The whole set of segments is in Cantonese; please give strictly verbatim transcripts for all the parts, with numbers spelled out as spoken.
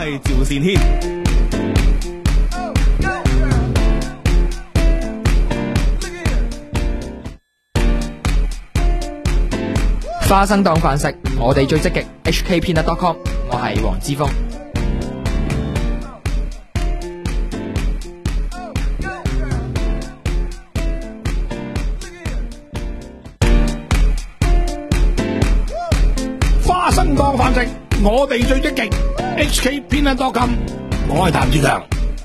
係趙善軒。 花生當飯食，我哋最積極。H K Peanut dot com， 我係黃之鋒。 花生當飯食，我哋最積極。H K Peanut dot com， 我係譚志強。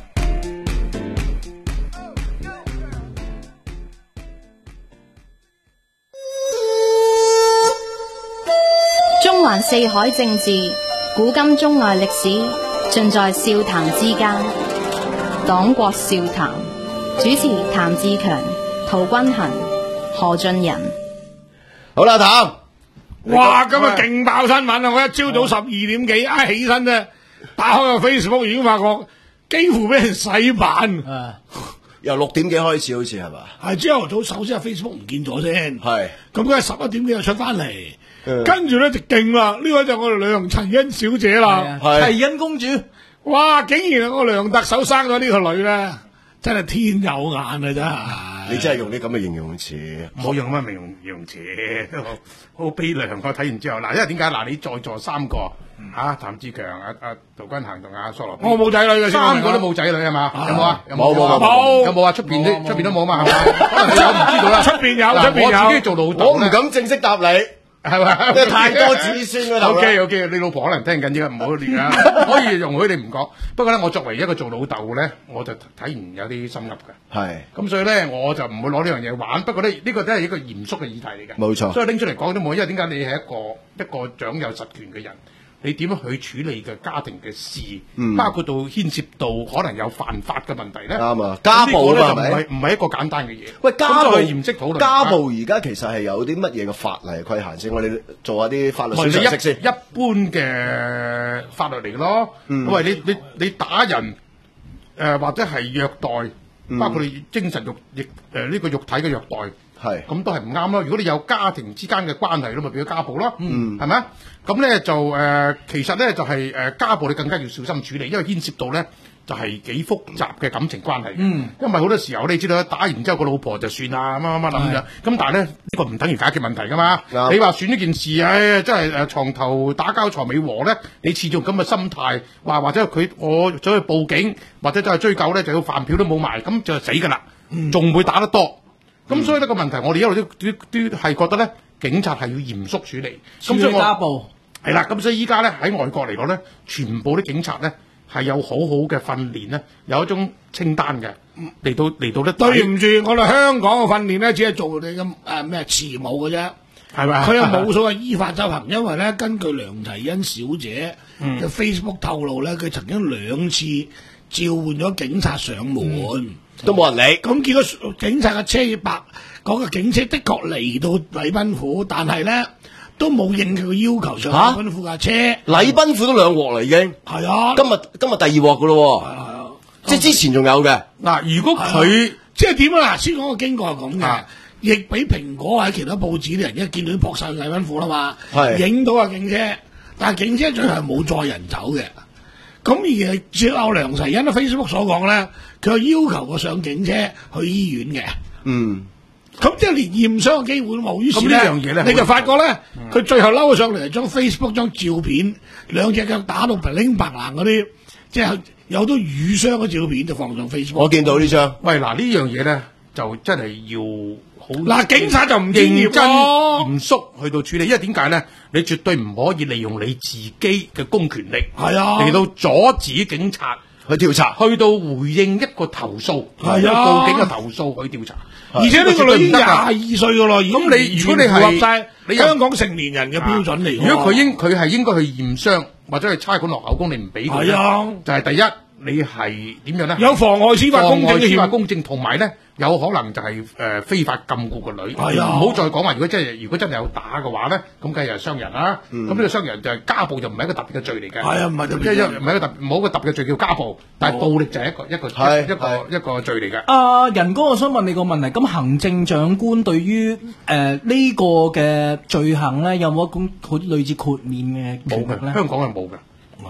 中環四海政治，古今中外歷史，盡在笑談之間。黨國笑談，主持譚志強、陶君行、何俊仁。 好啦，譚， 哇，今日勁爆新聞啊！我一朝早十二點幾啊起身啫，打開個 Facebook 已經發覺幾乎俾人洗版。 啊，由六點幾開始好似係嘛？ 係朝頭早首先係 Facebook 唔見咗先， 係咁佢係十一點幾就出翻嚟。跟住咧就勁啦，呢位就我哋梁齊欣小姐啦， 齊欣公主， 哇！竟然係我梁特首生咗呢個女咧，真係天有眼啊！真係， 你真係用啲咁嘅形容詞， 冇用乜形容形容詞，好悲涼。我睇完之後，嗱，因為點解嗱？你在座三個嚇，譚志強、阿阿陶君行同阿蘇羅，我冇仔女嘅，三個都冇仔女係嘛？有冇啊？ 冇冇冇冇， 有冇啊？出邊啲出邊都冇嘛？係嘛？可能你有唔知道啦。出邊有，出邊有。我自己做老豆， 我唔敢正式答你。係咪？因為太多子孫啦。O K O K，你老婆可能聽緊啫，唔好亂啊。可以容許你唔講。不過咧，我作為一個做老豆咧，我就睇完有啲心噏嘅。係。咁所以咧，我就唔會攞呢樣嘢玩。不過咧，呢個都係一個嚴肅嘅議題嚟嘅。冇錯。所以拎出嚟講都冇，因為點解你係一個一個掌有實權嘅人，你點樣去處理嘅家庭嘅事，嗯、包括到牽涉到可能有犯法嘅問題咧。啱啊，家暴啊嘛，係咪？唔係一個簡單嘅嘢。喂，家暴嚴肅討論。 家暴而家其實係有啲乜嘢嘅法例規限先？我哋做下啲法律常識先。 一般嘅法律嚟咯。嗯、喂，你你你打人，誒、呃、或者係虐待，嗯、包括你精神肉亦誒呢個肉體嘅虐待。係，咁都係唔啱咯。如果你有家庭之間嘅關係咯，咪變咗家暴咯，嗯，係咪啊？咁咧就誒、呃，其實咧就係、是、誒、呃、家暴，你更加要小心處理，因為牽涉到咧就係、是、幾複雜嘅感情關係。嗯，因為好多時候你知道打完之後個老婆就算啦，乜乜乜咁樣。咁但係咧呢、這個唔等於解決問題噶嘛。你話選呢件事，唉，真係誒牀頭打交床尾和咧，你持續咁嘅心態，話或者佢我走去報警，或者走去追究咧，就要飯票都冇埋，咁就死㗎啦，仲、嗯、會打得多。咁、嗯、所以呢個問題，我哋一路都都都係覺得咧，警察係要嚴肅處理。咁所以家暴係啦，咁所以依家咧喺外國嚟講咧，全部啲警察咧係有好好嘅訓練咧，有一種清單嘅嚟到嚟到咧。對唔住，我哋香港嘅訓練咧，只係做你咁誒咩慈母嘅啫，係咪？佢又冇所謂依法執行，因為咧根據梁齊欣小姐嘅 Facebook 透露咧，佢曾經兩次召喚咗警察上門。嗯都冇人理，咁見到警察嘅車白，嗰個警車的確嚟到禮賓府，但係咧都冇應佢嘅要求上禮賓府架車。禮賓府都兩鑊啦，已經係啊！今日今日第二鑊噶咯，係啊，即係之前仲有嘅。嗱，如果佢即係點啊？嗱，先講個經過係咁嘅，亦俾蘋果喺其他報紙啲人一見到撲晒禮賓府啦嘛，影到啊警車，但係警車最後係冇載人走嘅。咁而係照阿梁齊欣喺 Facebook 所講咧，佢有要求過上警車去醫院嘅。嗯，咁即係連驗傷嘅機會都冇。於是呢樣嘢咧，你就發覺咧，佢、嗯、最後嬲上嚟，將 Facebook 張照片，兩隻腳打到白拎白爛嗰啲，即係有好多瘀傷嘅照片就放上 Facebook。我見到呢張。喂，嗱呢樣嘢咧，就真係要好。嗱，警察就唔認真嚴肅去到處理，因為點解咧？你絕對唔可以利用你自己嘅公權力，係啊，嚟到阻止警察去調查，去到回應一個投訴，係啊，報警嘅投訴去調查。而且呢個女廿二歲噶咯，咁你如果你係符合晒你香港成年人嘅標準嚟，如果佢應佢係應該去驗傷或者係差館落口供，你唔俾佢，係啊，就係第一。你係點樣咧？有妨礙司法公正嘅司法公正，同埋咧有可能就係、是、誒、呃、非法禁錮個女。係啊，唔好再講話。如果真係如果真係有打嘅話咧，咁梗係傷人啦。咁呢、嗯、個傷人就係家暴，就唔係一個特別嘅罪嚟嘅。係啊，唔係特別，即係唔係一個特冇一個特別嘅罪叫家暴，但係暴力就係一個一個一個一個，一個罪嚟嘅。 啊，仁哥，我想問你個問題。咁行政長官對於誒呢、呃這個嘅罪行咧，有冇一種好類似豁免嘅？冇嘅，香港係冇嘅。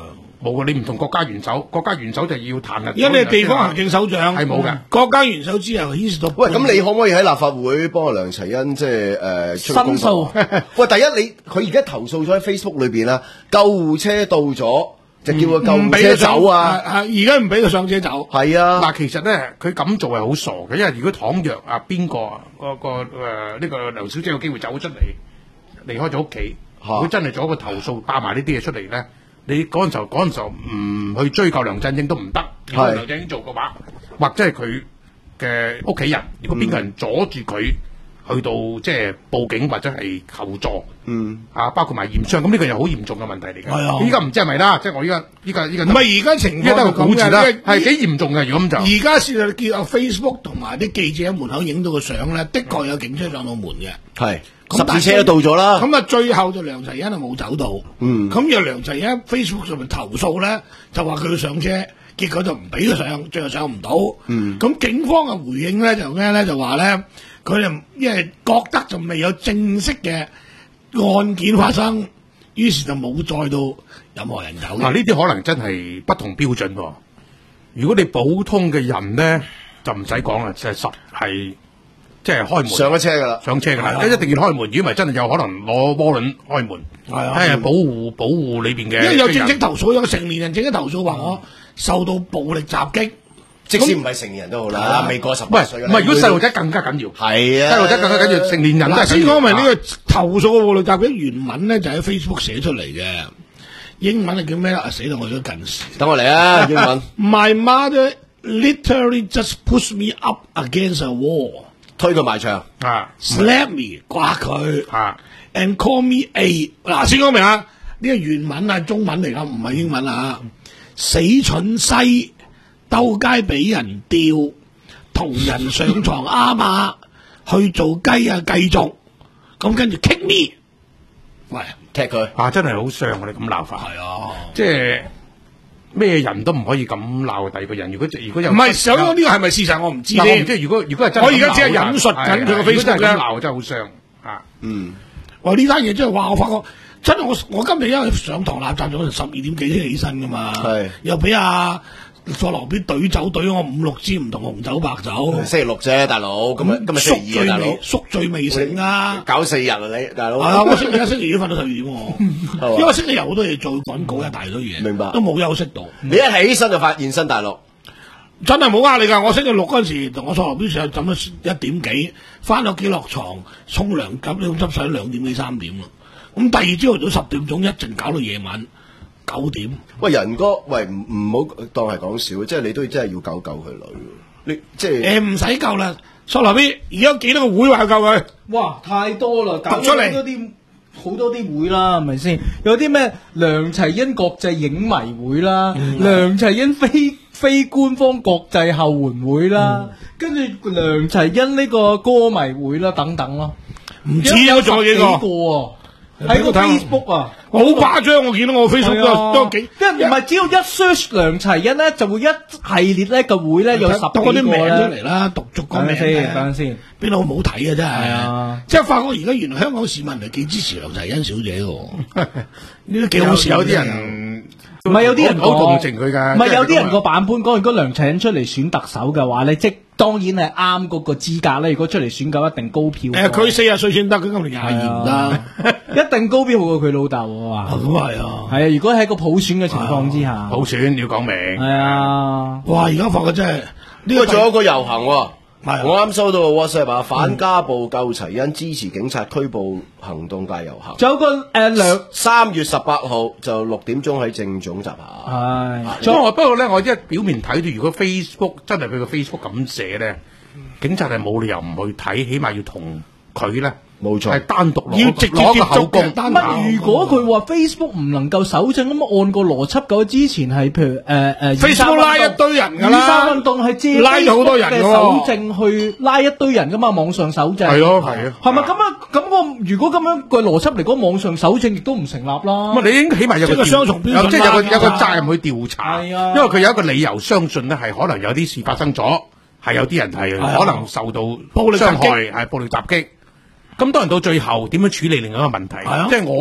冇啊！你唔同國家元首，國家元首就要彈劾。 而家你係地方行政首長， 係冇嘅。 國家元首之後牽涉到。 喂，咁你可唔可以喺立法會幫阿梁齊恩即係誒出公訴？喂，第一你佢而家投訴咗喺 Facebook 裏邊啦，救護車到咗就叫個救護車走啊！ 而家唔俾佢上車走。 係啊， 嗱，其實咧佢咁做係好傻嘅，因為如果倘若啊邊個個個誒呢個梁小姐有機會走出嚟，離開咗屋企，如果真係做一個投訴，爆埋呢啲嘢出嚟咧。你嗰陣時候嗰陣時候唔去追究梁振英都唔得，如果梁振英做嘅話，或者係佢嘅屋企人，如果邊個人阻住佢去到即係報警或者係求助， 嗯， 啊，包括埋驗傷，咁呢個又好嚴重嘅問題嚟嘅。 係啊， 依家唔知係咪啦，即係我依家依家依家唔係而家情況依家都係估字啦，係幾嚴嚴重嘅。如果咁就而家先係見到 Facebook 同埋啲記者喺門口影到個相咧，的確有警車上到門嘅。 係。十字車都到咗啦， 咁啊最後就梁齊恩啊冇走到， 嗯， 咁又梁齊恩 Facebook 上面投訴咧，就話佢要上車，結果就唔俾佢上，最後上唔到，嗯，咁警方嘅回應咧就咩咧就話咧，佢哋因為覺得就未有正式嘅案件發生，於是就冇載到任何人走。 嗱，呢啲可能真係不同標準喎。如果你普通嘅人咧，就唔使講啦，就係實係。即係開門上咗車噶啦， 上車噶啦，一定要開門。如果唔係真係有可能攞渦輪開門，係啊，係保護保護裏邊嘅。 因為有正式投訴，有個成年人正式投訴話我受到暴力襲擊， 即使唔係成年人都好啦，未過十八歲。 唔係，如果細路仔更加緊要。 係啊， 細路仔更加緊要，成年人都係。 先講明呢個投訴嘅暴力襲擊原文咧，就喺 Facebook 寫出嚟嘅，英文係叫咩啦？死到我都近視。 等我嚟啊，英文。 My mother literally just pushed me up against a wall。 推佢埋牆啊 ，slap me 刮佢啊 ，and call me a 嗱先講明啊，呢個原文係中文嚟噶，唔係英文啊。死蠢西，兜街俾人吊，同人上床啱嘛，去做雞啊繼續，咁跟住 kick me， 喂踢佢啊，真係好傷啊！你咁鬧法係啊， 即係。咩人都唔可以咁鬧第二個人。如果如果有唔係，想講呢個係咪事實，我唔知添。 即係如果如果係真， 我而家只係引述緊佢個 Facebook 咧，鬧真係好傷啊！ 嗯，哇！呢單嘢真係話我發覺真係我我今日因為上堂立習咗十二點幾先起身噶嘛，係又俾阿佐羅邊隊酒隊我五六支唔同紅酒白酒。 星期六啫，大佬，今日今日星期二啊，大佬， 宿醉未醒啊！ 搞四日啊，你大佬。 係啊，我星期一、星期二都瞓到十二點喎，因為星期日好多嘢做，廣告一大堆嘢，明白，都冇休息到。 你一起身就發現身大陸， 真係冇呃你㗎！我星期六嗰陣時同我佐羅邊上浸咗一點幾，翻到屋企落床沖涼，咁你執洗兩點幾三點啦。咁第二朝頭早十點鐘一直搞到夜晚九點。 喂，仁哥，喂唔唔好當係講笑，即係你都真係要救救佢女。你即係誒唔使救啦，索羅邊而家有幾多個會話救佢？ 哇，太多啦，搞出嚟好多啲好多啲會啦，係咪先？有啲咩梁齊恩國際影迷會啦，嗯、梁齊恩非非官方國際後援會啦，跟住、嗯、梁齊恩呢個歌迷會啦，等等咯。 唔止有咗幾個喎，喺個 Facebook 啊， 好誇張！我見到我 Facebook 都都幾， 因為唔係只要一 search 梁齊恩咧，就會一系列咧個會咧有十幾個啲名出嚟啦，讀足個名先，等陣先， 邊度好唔好睇嘅真係， 啊！ 即係發覺而家原來香港市民係幾支持梁齊恩小姐嘅，呢都幾好笑。 有啲人唔係有啲人好同情佢㗎， 唔係有啲人個版本講，如果梁齊恩出嚟選特首嘅話咧，即當然係啱嗰個資格咧。如果出嚟選夠一定高票。誒， 佢四十歲先得，佢今年廿二唔得， 一定高票好過佢老豆啊！ 咁係啊， 係啊！如果喺個普選嘅情況之下， 普選要講明。 係啊！ 哇！而家發覺真係呢個仲有一個遊行喎。係，我啱收到個 WhatsApp 啊，反家暴救齊恩，支持警察拘捕行動大遊行。 仲有個誒兩三月十八號就六點鐘喺政總集合。 係， 不過不過咧，我一表面睇到，如果 Facebook 真係佢個 Facebook 咁寫咧，警察係冇理由唔去睇，起碼要同佢咧。冇錯，係單獨要直接接觸嘅。 乜？如果佢話 Facebook 唔能夠搜證，咁按個邏輯嘅，之前係譬如誒誒 Facebook 拉一堆人㗎啦， 雨傘運動係借拉咗好多人嘅搜證去拉一堆人㗎嘛，網上搜證。 係咯，係啊。 係咪咁啊？咁我如果咁樣個邏輯嚟講，網上搜證亦都唔成立啦。 咁你應該起碼有個雙重標準， 即係有個有個責任去調查。 係啊， 因為佢有一個理由相信咧，係可能有啲事發生咗，係有啲人係可能受到暴力傷害，係暴力襲擊。咁當然到最後點樣處理另一個問題？即係我咧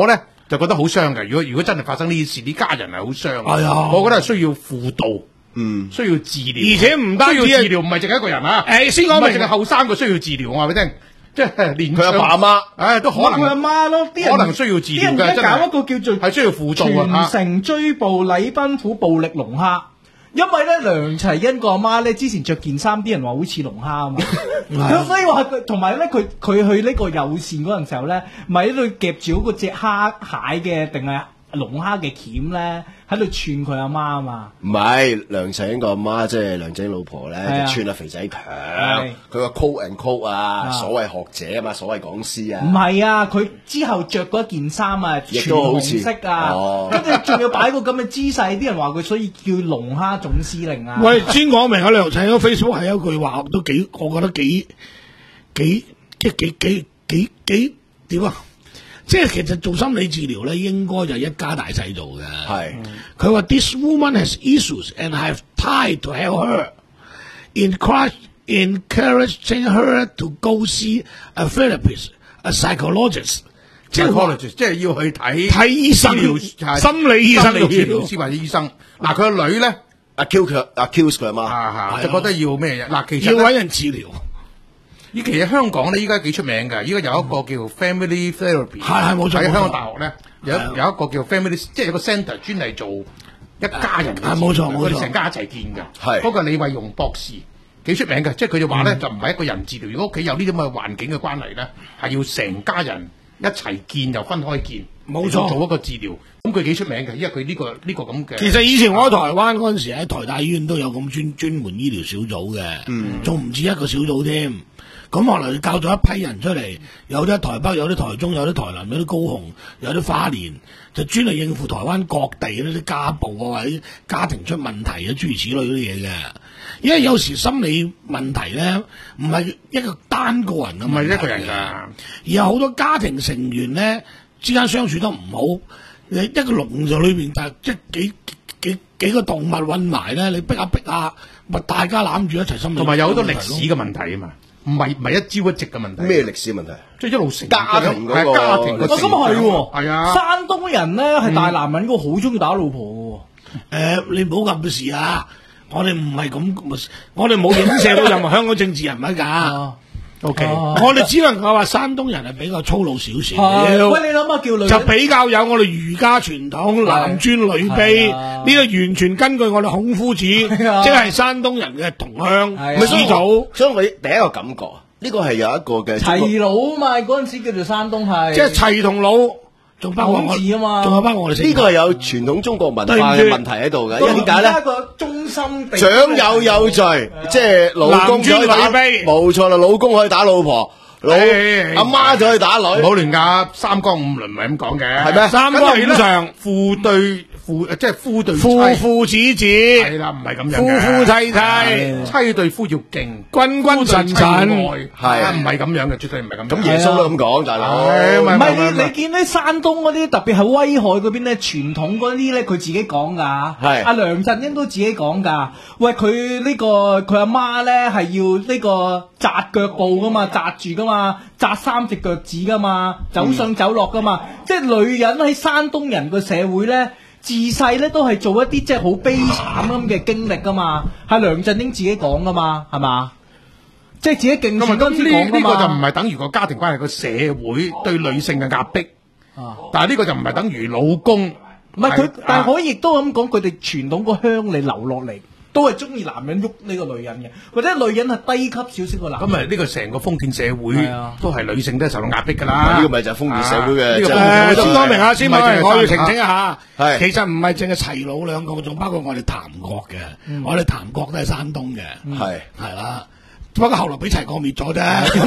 就覺得好傷嘅。如果如果真係發生呢事，啲家人係好傷。 係啊， 我覺得係需要輔導， 嗯， 需要治療， 而且唔單止需要治療，唔係淨係一個人啊。 誒，先講明， 唔係淨係後生個需要治療，我話俾你聽。即係連佢阿爸阿媽， 唉都可能佢阿媽咯，啲人可能需要治療嘅， 啲人而真家搞一個叫做係需要輔導啊！ 全城追捕禮賓府暴力龍蝦，因為咧梁齊恩個阿媽咧之前着件衫，啲人話好似龍蝦啊嘛，咁所以話佢同埋咧佢佢去呢個有線嗰陣時候咧，咪喺度夾住嗰隻蝦蟹嘅定係龍蝦嘅鉗咧，喺度串佢阿媽啊嘛。 唔係梁振英個阿媽，即係梁振英老婆咧，就串阿肥仔強。佢個 quote and quote 啊，所謂學者啊嘛，所謂講師啊。 唔係啊，佢之後着嗰件衫啊，全紅色啊，跟住仲要擺個咁嘅姿勢，啲人話佢所以叫龍蝦總司令啊。 喂，先講明啊，梁振英 Facebook 係有句話都幾，我覺得幾幾即係幾幾幾幾點啊？即係其實做心理治療咧，應該就係一家大細做嘅。 係佢話 This woman has issues and I have tried to help her, encourage encouraging her to go see a therapist, a psychologist， 即係即係要去睇睇醫生，心理醫生、 心理治療師或者醫生。嗱，佢個女咧 ，accuse 佢，accuse佢阿媽，就覺得要咩嘢？嗱，其實要揾人治療。 依其實香港咧，依家幾出名嘅，依家有一個叫 family therapy， 係係冇錯。 喺香港大學咧，有有一個叫 family，即係有個 centre 專係做一家人嘅， 係冇錯冇錯， 佢哋成家一齊見嘅。 係嗰個李慧蓉博士幾出名嘅，即係佢就話咧，就唔係一個人治療，如果屋企有呢啲咁嘅環境嘅關係咧，係要成家人一齊見又分開見， 冇錯， 做一個治療。咁佢幾出名嘅，因為佢呢個呢個咁嘅。 其實以前我喺台灣嗰陣時喺台大醫院都有咁專專門醫療小組嘅，嗯，仲唔止一個小組添。咁後來教咗一批人出嚟，有啲喺台北，有啲台中，有啲台南，有啲高雄，有啲花蓮，就專嚟應付台灣各地嗰啲家暴啊，或者家庭出問題啊，諸如此類嗰啲嘢嘅。因為有時心理問題咧，唔係一個單個人嘅問題， 唔係一個人㗎， 而有好多家庭成員咧之間相處得唔好，一個籠子裏邊但係即係幾幾幾個動物混埋咧，你逼下逼下，咪大家攬住一齊心理。 同埋有好多歷史嘅問題啊嘛。唔係唔係一朝一夕嘅問題。 咩歷史問題？ 即係一路成家庭嗰個家庭個。 咁係喎， 係啊。 山東人咧係大男人，個好中意打老婆嘅喎。誒，你唔好咁嘅事啊！我哋唔係咁，我哋冇影射到任何香港政治人物㗎。O K，我哋只能夠話山東人係比較粗魯少少。 喂，你諗下叫女就比較有我哋儒家傳統，男尊女卑，呢個完全根據我哋孔夫子，即係山東人嘅同鄉始祖。 所以我第一個感覺啊，呢個係有一個嘅齊魯啊嘛，嗰陣時叫做山東係。 即係齊同魯。仲包括我字啊嘛， 仲有包括我哋呢個係有傳統中國文化嘅問題喺度嘅，因為點解咧？ 一個中心地長幼有序，即係老公可以打，冇錯啦，老公可以打老婆，老阿媽就可以打女。 唔好亂㗎，三綱五倫唔係咁講嘅， 係咩？ 三綱五常， 父對父，即係夫對妻， 父父子子， 係啦，唔係咁樣嘅。 夫夫妻妻， 妻對夫要敬， 君君臣臣， 係唔係咁樣嘅？絕對唔係咁。 咁耶穌都咁講，大佬。 唔係你你見咧山東嗰啲，特別係威海嗰邊咧，傳統嗰啲咧，佢自己講㗎。係阿梁振英都自己講㗎。喂，佢呢個佢阿媽咧係要呢個紮腳步㗎嘛，紮住㗎嘛，紮三隻腳趾㗎嘛，走上走落㗎嘛。即係女人喺山東人個社會咧。自細咧都係做一啲即係好悲慘咁嘅經歷噶嘛，係梁振英自己講噶嘛，係嘛？即係自己競選嗰陣時講噶嘛。 呢個就唔係等於個家庭關係，個社會對女性嘅壓迫。啊！但係呢個就唔係等於老公。 唔係佢，但係可以亦都咁講，佢哋傳統個鄉里流落嚟，都係中意男人喐呢個女人嘅，或者女人係低級少少個男人。 咁啊，呢個成個封建社會都係女性都係受到壓迫㗎啦。 呢個咪就係封建社會嘅。 誒，先講明下先，我要澄清一下，係其實唔係淨係齊魯兩個，仲包括我哋譚國嘅，我哋譚國都係山東嘅，係係啦。不過後來俾齊國滅咗啫。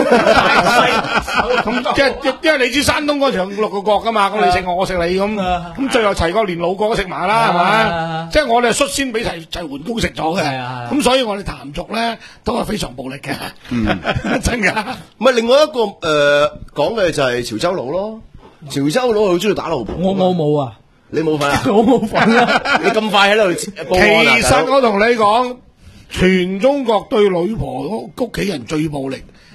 咁即係因為你知山東嗰時有五六個國噶嘛，咁你食我，我食你咁，咁最後齊國連魯國都食埋啦，係咪？即係我哋係率先俾齊齊桓公食咗嘅，咁所以我哋譚族咧都係非常暴力嘅，真㗎。 唔係另外一個誒講嘅就係潮州佬咯，潮州佬好中意打老婆。 我我冇啊， 你冇份啊？ 我冇份啊！ 你咁快喺度報案啊？ 其實我同你講。全中國對女婆屋企人最暴力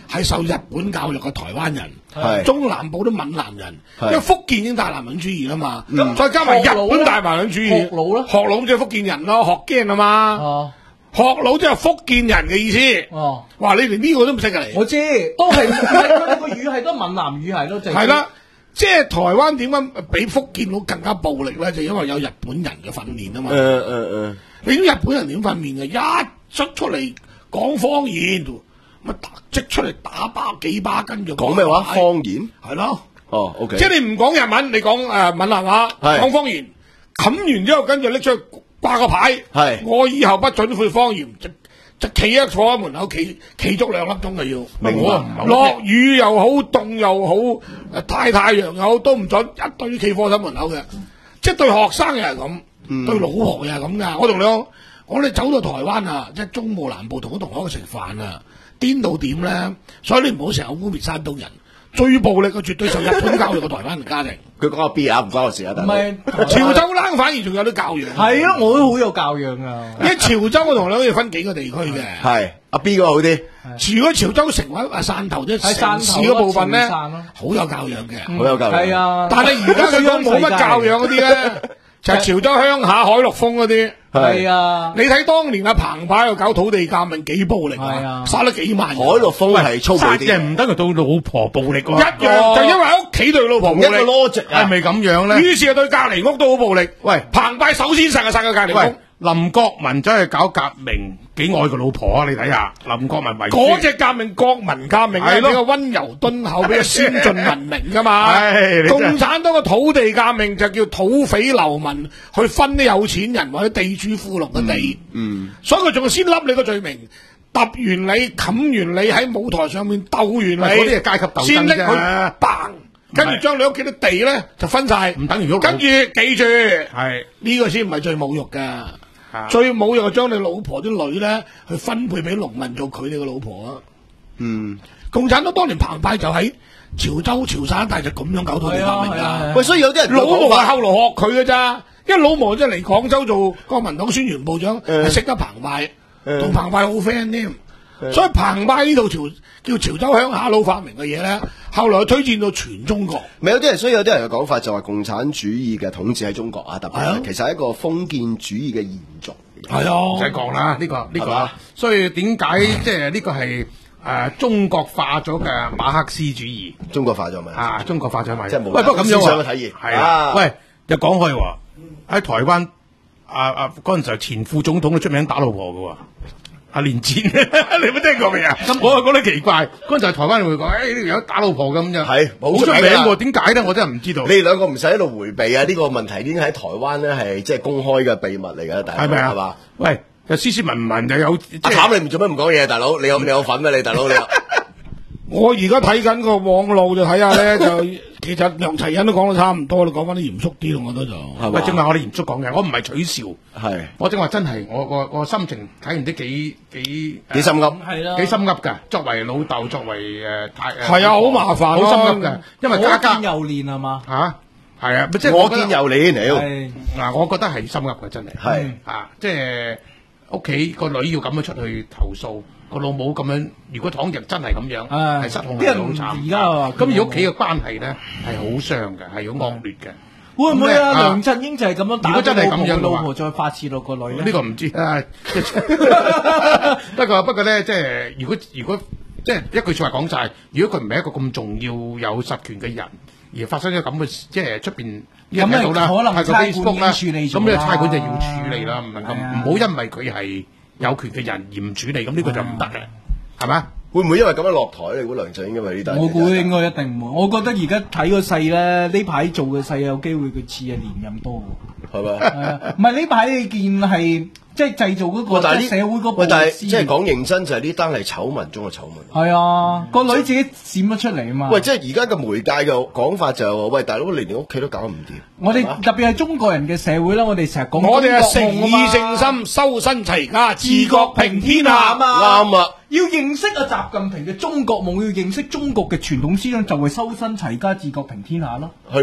係受日本教育嘅台灣人， 係中南部都閩南人， 係因為福建已經大男人主義啦嘛， 咁再加埋日本大男人主義， 學佬呢學佬即係福建人咯，學驚啊嘛， 哦學佬即係福建人嘅意思。 哦， 哇！你連呢個都唔識㗎你。 我知，都係佢哋個語系都係閩南語系咯，就係啦，即係台灣點解比福建佬更加暴力咧？就因為有日本人嘅訓練啊嘛。 誒誒誒， 你知日本人點訓練嘅？一出出嚟講方言，乜打即出嚟打巴幾巴跟住講咩話？方言係咯。 哦，OK。 即係你唔講日文，你講誒閩南話， 係講方言，冚完之後跟住拎出去掛個牌， 係我以後不准會方言。就企喺坐喺門口，企企足兩粒鐘就要。 明白。 落雨又好，凍又好，誒太太陽又好，都唔准一堆企課室門口嘅。即係對學生又係咁， 嗯、 對老婆又係咁噶。我同你講，我哋走到台灣啊，即係中部南部同啲同學食飯啊，癲到點咧？所以你唔好成日污蔑山東人。最暴力嘅絕對受日本教育嘅台灣人家庭。 佢講個 B 啊，唔關我事啊，但係潮州冷反而仲有啲教養。 係啊，我都好有教養啊。 因為潮州我同你可以分幾個地區嘅。 係阿 B 嗰個好啲。 如果潮州城或者汕頭即係城市嗰部分咧，好有教養嘅， 好有教養。 係啊， 但係而家佢講冇乜教養嗰啲咧，就係潮州鄉下海陸豐嗰啲。 係啊， 你睇當年阿彭湃又搞土地革命幾暴力啊，殺咗幾萬人。 海陸豐係粗暴啲， 殺人唔得佢到老婆暴力喎。 一樣就因為喺屋企對老婆暴力， 一個 logic 啊， 係咪咁樣咧？ 於是就對隔離屋都好暴力。 喂， 彭湃首先殺就殺個隔離屋。 林國民真係搞革命，幾愛個老婆啊！你睇下林國民為嗰隻革命國民革命係比較溫柔敦厚，比較先進文明噶嘛。共產黨嘅土地革命就叫土匪流民去分啲有錢人或者地主富農嘅地。 嗯， 所以佢仲先笠你個罪名，揼完你，冚完你喺舞台上面鬥完你， 嗰啲係階級鬥爭啫。 先拎佢嘭，跟住將你屋企啲地咧就分晒， 唔等於屋。 跟住記住， 係呢個先唔係最侮辱噶。最冇用係將你老婆啲女咧去分配俾農民做佢哋嘅老婆啊！ 嗯， 共產黨當年澎湃就喺潮州、潮汕一帶就咁樣搞土地革命噶。 喂，所以有啲人老毛係後來學佢嘅咋，因為老毛即係嚟廣州做國民黨宣傳部長，係識得澎湃，同澎湃好 friend 添。所以澎湃呢套潮叫潮州鄉下佬發明嘅嘢咧，後來推薦到全中國。 咪有啲人，所以有啲人嘅講法就話共產主義嘅統治喺中國啊，特別其實係一個封建主義嘅延續。 係啊， 唔使講啦，呢個呢個。所以點解即係呢個係誒中國化咗嘅馬克思主義？ 中國化咗咪？ 啊，中國化咗咪？ 即係冇。 喂，不過咁樣思想嘅體現係啊。喂，又講開喎，喺台灣啊啊嗰陣時候前副總統都出名打老婆嘅喎。阿連戰，你有冇聽過未啊？我又覺得奇怪，嗰陣就係台灣會講，誒呢條友打老婆咁樣， 係好出名喎，點解咧？我真係唔知道。 你哋兩個唔使喺度迴避啊！呢、這個問題已經喺台灣咧係即係公開嘅秘密嚟㗎，大佬係咪啊？係嘛？ 喂，又斯斯文文又有阿譚，你唔做咩唔講嘢，大佬？你有你有份咩？你大佬你有？ 我而家睇緊個網路就睇下咧，就其實梁齊恩都講得差唔多，你講翻啲嚴肅啲咯，我覺得就係咪？正話我哋嚴肅講嘅，我唔係取笑， 係我正話真係我我我心情睇完啲幾幾幾心噏， 係啦， 幾心噏㗎。作為老豆，作為誒太係啊，好麻煩， 好心噏㗎，因為家家又練係嘛嚇係啊，即係我見又練嚟， 嗱，我覺得係心噏㗎，真係係啊，即係屋企個女要咁樣出去投訴。個老母咁樣，如果倘若真係咁樣，係失控係好慘。 而家咁如果屋企嘅關係咧係好傷嘅，係好惡劣嘅。 會唔會啊？梁振英就係咁樣打如果真係咁樣， 老婆再發泄落個女咧？ 呢個唔知啊。不過不過咧，即係如果如果即係一句説話講晒，如果佢唔係一個咁重要有實權嘅人，而發生咗咁嘅，即係出邊呢睇到啦， 可能差館啦， 處理咗咁呢個差館就要處理啦，唔能夠唔好因為佢係有權嘅人而唔處理，咁呢個就唔得嘅，係嘛？ 會唔會因為咁樣落台？你估梁振英因為呢單？ 我估應該一定唔會。我覺得而家睇個勢咧，呢排做嘅勢有機會佢似係連任多喎。 係咪？ 係啊，唔係呢排你見係即係製造嗰個即係社會嗰個。 喂，但係即係講認真就係呢單係醜聞中嘅醜聞。 係啊，個女自己閃咗出嚟啊嘛。 喂，即係而家嘅媒介嘅講法就係話，喂，大佬連你屋企都搞唔掂。 我哋特別係中國人嘅社會啦，我哋成日講我哋係誠意正心，修身齊家，治國平天下啊嘛。 啱啊！ 要認識啊習近平嘅中國夢，要認識中國嘅傳統思想，就係修身齊家、治國平天下咯。 係咯。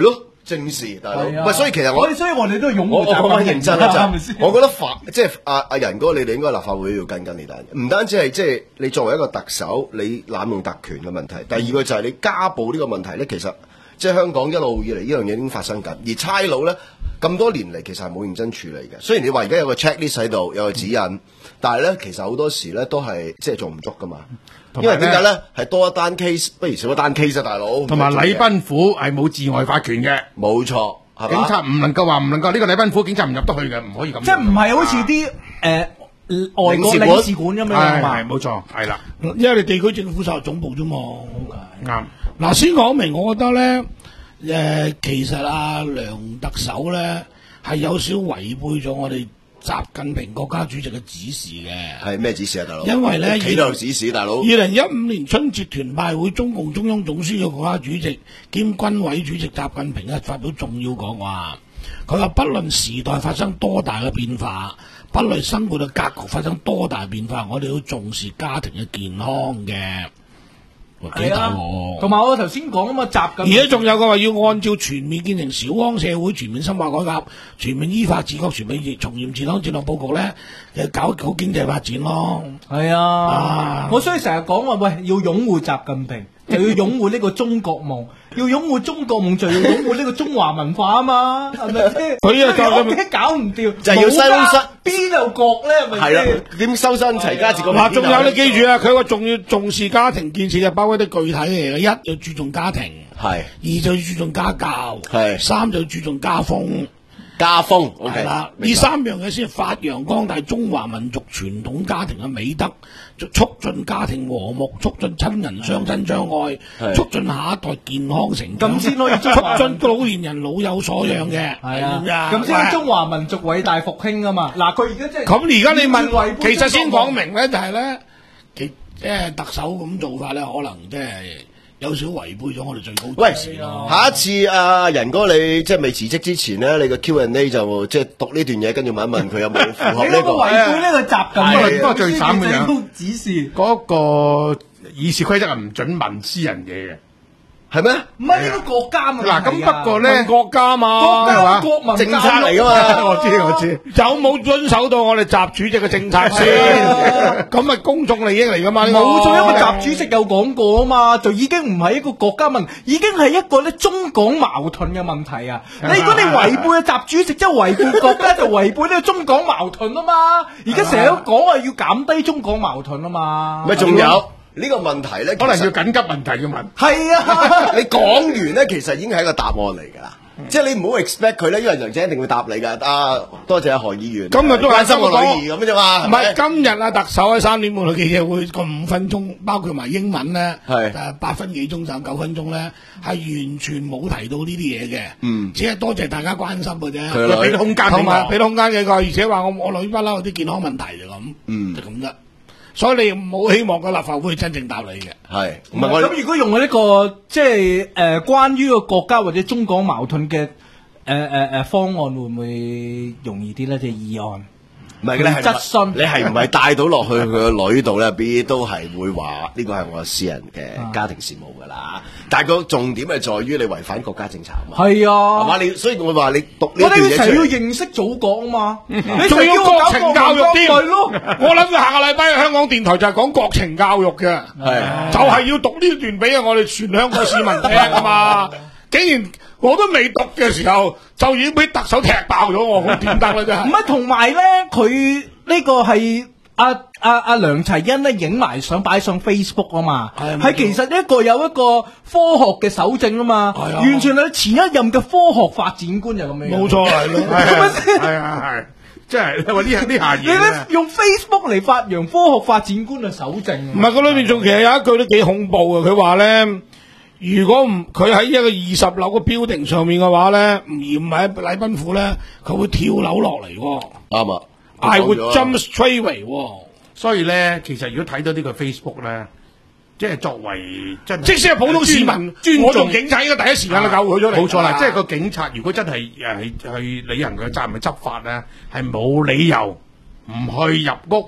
正視大佬。 係啊喂，所以其實我所以我哋都擁護我我習近平講認真啦， 係咪先就係我覺得法即係阿阿仁哥，你哋應該立法會要跟跟呢單嘢，唔單止係即係你作為一個特首，你濫用特權嘅問題，第二個就係你家暴呢個問題咧，其實即係香港一路以嚟呢樣嘢已經發生緊，而差佬咧咁多年嚟其實係冇認真處理嘅。雖然你話而家有個 checklist 喺度，有個指引，嗯、但係咧其實好多時咧都係即係做唔足噶嘛。因為點解咧？係多一單 case，不如少一單 case 啊，大佬。 同埋禮賓府係冇治外法權嘅， 冇錯。 警察唔能夠話唔能夠呢個禮賓府，警察唔入得去嘅，唔可以咁。 即係唔係好似啲誒外國領事館咁樣係嘛？ 係冇錯，係啦。 因為你地區政府設總部啫嘛。 啱。 嗱，先講明，我覺得咧，誒，其實阿梁特首咧係有少違背咗我哋習近平國家主席嘅指示嘅。 係咩指示啊，大佬？ 因為咧， 企度指示，大佬。二零一五年春節團拜會，中共中央總書記、國家主席兼軍委主席習近平咧發表重要講話。佢話：不論時代發生多大嘅變化，不論生活嘅格局發生多大變化，我哋要重視家庭嘅健康嘅。幾大喎？ 同埋我頭先講啊嘛，習近平而家仲有嘅話，要按照全面建成小康社會、全面深化改革、全面依法治國、全面從嚴治黨戰略佈局咧，誒搞搞經濟發展咯。 係啊， 啊我所以成日講話，喂，要擁護習近平，就要擁護呢個中國夢，要擁護中國夢，就要擁護呢個中華文化啊嘛，係咪先？ 佢啊就咁咁搞唔掂， 就係要西東西邊有國咧？係咪係啦先？， 點修身齊家治國？ 嗱，仲有你記住啊，佢話仲要重視家庭建設，就包括啲具體嘅嘢。一要注重家庭， 係二就要注重家教， 係三就要注重家風。 家風係 OK 啦， 明白呢三樣嘢先發揚光大中華民族傳統家庭嘅美德，促進家庭和睦，促進親人相親相愛， 係促進下一代健康成長， 咁先可以促進老年人老有所養嘅。 係啊， 咁咁先係中華民族偉大復興啊嘛！嗱，佢而家即係咁而家你問， 違背其實先中國講明咧，就係咧，其即係特首咁做法咧，可能即係有少違背咗我哋最高喂， 指示咯。 下一次阿仁哥你即係未辭職之前咧，你個 Q and A 就即係讀呢段嘢，跟住問一問佢有冇符合呢個你有冇違背呢個習近係平不過最慘嘅樣最高指示？ 嗰個議事規則係唔準問私人嘢嘅。 係咩？ 唔係呢個國家嘛？ 嗱，咁不過咧， 問國家嘛， 國家係嘛國民政策嚟噶嘛？ 我知我知。 有冇遵守到我哋習主席嘅政策先？咁咪公眾利益嚟噶嘛？呢個冇錯，因為習主席有講過啊嘛，就已經唔係一個國家問題，已經係一個咧中港矛盾嘅問題啊！你如果你違背習主席，即係違背國家，就違背呢個中港矛盾啊嘛！而家成日都講話要減低中港矛盾啊嘛， 咪仲有呢個問題咧？ 可能其實要緊急問題要問。 係啊！ 你講完咧，其實已經係一個答案嚟㗎啦。即係你唔好 expect 佢咧，因為楊姐一定會答你㗎。啊，多謝阿何議員， 今日都關心我女講兒咁啫嘛。 唔係今日啊，特首喺三點半嘅記者會個五分鐘，包括埋英文咧， 係誒八分幾鐘甚至九分鐘咧，係完全冇提到呢啲嘢嘅。 嗯只係多謝大家關心嘅啫。 佢個女俾啲空間俾同埋我俾空間嘅個，而且話我我女不嬲有啲健康問題就咁， 嗯就咁啫。所以你唔好希望個立法會真正答你嘅。 係唔係我咁如果用呢個即係誒關於個國家或者中港矛盾嘅誒誒誒方案，會唔會容易啲咧？即係議案。 唔係嘅，你係質詢你係唔係帶到落去佢個女度咧？B 都係會話呢個係我私人嘅家庭事務㗎啦。但係個重點係在於你違反國家政策啊嘛。 係啊， 係嘛？你所以我話你讀呢我哋段嘢一齊要出嚟， 認識祖國啊嘛！你仲要國情教育添， 係咯。 我諗住下個禮拜香港電台就係講國情教育嘅， 係就係要讀呢段俾我哋全香港市民聽啊嘛！竟然我都未讀嘅時候，就已經俾特首踢爆咗我，咁點得咧？真係唔係同埋咧，佢呢個係阿阿阿梁齊恩咧影埋相擺上 Facebook 啊嘛， 係係其實一個有一個科學嘅搜證啊嘛， 係啊完全係前一任嘅科學發展觀就咁樣。 冇錯係咯。 係咪先？ 係啊係，即係你話呢呢下你咧嘢咧， 用 Facebook 嚟發揚科學發展觀去搜證， 唔係，嗰裏面仲其實有一句都幾恐怖嘅，佢話咧，如果唔佢喺一個二十樓嘅 building 上面嘅話咧，而唔係喺禮賓府咧，佢會跳樓落嚟喎。 啱啊。 I 我 would 講咗 jump straight away 喎。 所以咧，其實如果睇到呢個 Facebook 咧，即係作為真係即使係普通市民， 尊我做重警察應該第一時間就救佢咗嚟。 冇錯啦，即係個警察如果真係誒去履行佢嘅責任去執法咧，係冇理由唔去入屋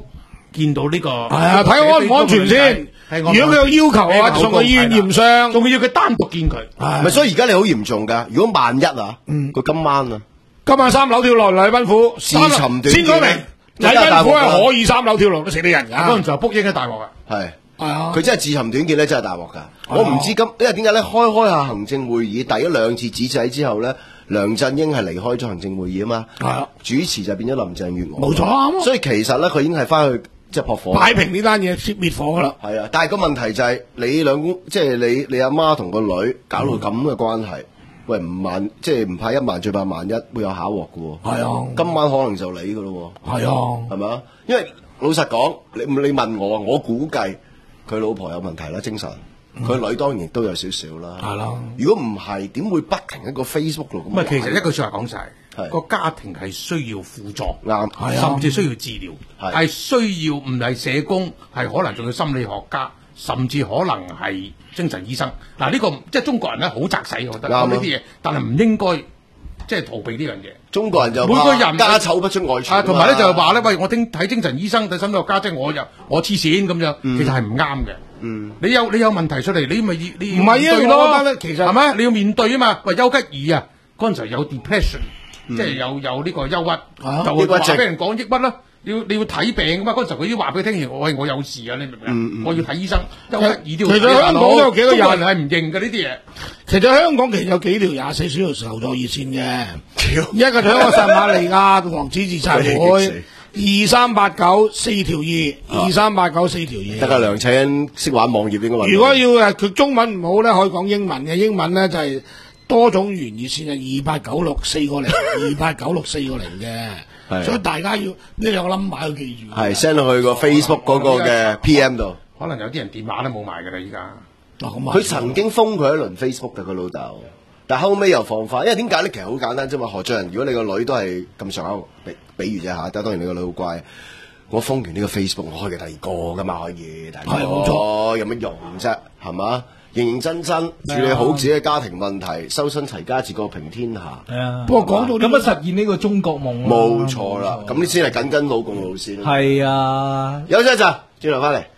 見到呢個係啊，睇安唔安全先。如果佢有要求嘅話，送去醫院驗傷， 仲要佢單獨見佢。 咪所以而家你好嚴重㗎。如果萬一啊，佢今晚啊， 今晚三樓跳落禮賓府， 自尋短見先講明禮賓府係可以三樓跳落都死啲人㗎。 嗰陣時候卜英嘅大鑊啊， 係。 係啊， 佢真係自尋短見咧，真係大鑊㗎。我唔知今，因為點解咧？開開下行政會議，第一兩次指制之後咧，梁振英係離開咗行政會議啊嘛。係啊，主持就變咗林鄭月娥。 冇錯， 所以其實咧，佢已經係翻去即係撲火， 擺平呢單嘢，滅滅火㗎啦。 係啊，但係個問題就係、是、你兩公，即係你你阿媽同個女搞到咁嘅關係，嗯、喂唔萬，即係唔怕一萬，最怕萬一會有巧禍㗎喎。係啊，今晚可能就你㗎咯喎。係啊，係咪啊？因為老實講，你你問我，我估計。佢老婆有問題啦，精神。佢、嗯、女當然亦都有少少啦。係啦。如果唔係，點會不停喺個 Facebook 度咁？ 唔係，其實一句説話講晒，個家庭係需要輔助， 啱， 甚至需要治療，係需要唔係社工，係可能仲要心理學家，甚至可能係精神醫生。嗱，呢個即係中國人咧，好責使，我覺得講呢啲嘢，但係唔應該即係逃避呢樣嘢。 中國人就每個人家醜不出外傳。 啊，同埋咧就係話咧，喂，我聽睇精神醫生睇心理學家，即係我又我黐線咁樣，其實係唔啱嘅。嗯，你有你有問題出嚟，你咪你唔係啊？我覺得咧，其實係咪？你要面對啊嘛。喂，丘吉爾啊，嗰陣時有 depression，即係有有呢個憂鬱，就話俾人講抑鬱啦。你要你要睇病噶嘛？嗰陣時佢已經話俾你聽，我係我有事啊，你明唔明？我要睇醫生。丘吉爾都要。 其實香港都有幾個人係唔認嘅呢啲嘢。 其實香港其實有幾條廿四小時求助熱線嘅，一個就喺個撒瑪利亞王子自殺會。二三八九四條二，二三八九四條二。 得啊，梁卓欣識玩網頁應該揾。 如果要誒佢中文唔好咧，可以講英文嘅。英文咧就係多種語言熱線係二八九六四個零，二八九六四個零嘅。所以大家要呢兩個 number 要記住。 係 send 落去個 Facebook 嗰個嘅 P M 度。 可能有啲人電話都冇埋㗎啦，依家。 佢曾經封佢一輪 Facebook 嘅佢老豆。但後尾又放翻，因為點解咧？其實好簡單啫嘛。何俊仁，如果你個女都係咁上下，比比喻啫嚇。但當然你個女好乖。我封完呢個 Facebook，我開嘅第二個噶嘛，可以。係冇錯，有乜用啫？係嘛？認認真真處理好自己嘅家庭問題，修身齊家治國平天下。 係啊。不過講到咁樣實現呢個中國夢。 冇錯啦，咁呢先係緊跟老共路線。 係啊。 休息一陣，轉頭翻嚟。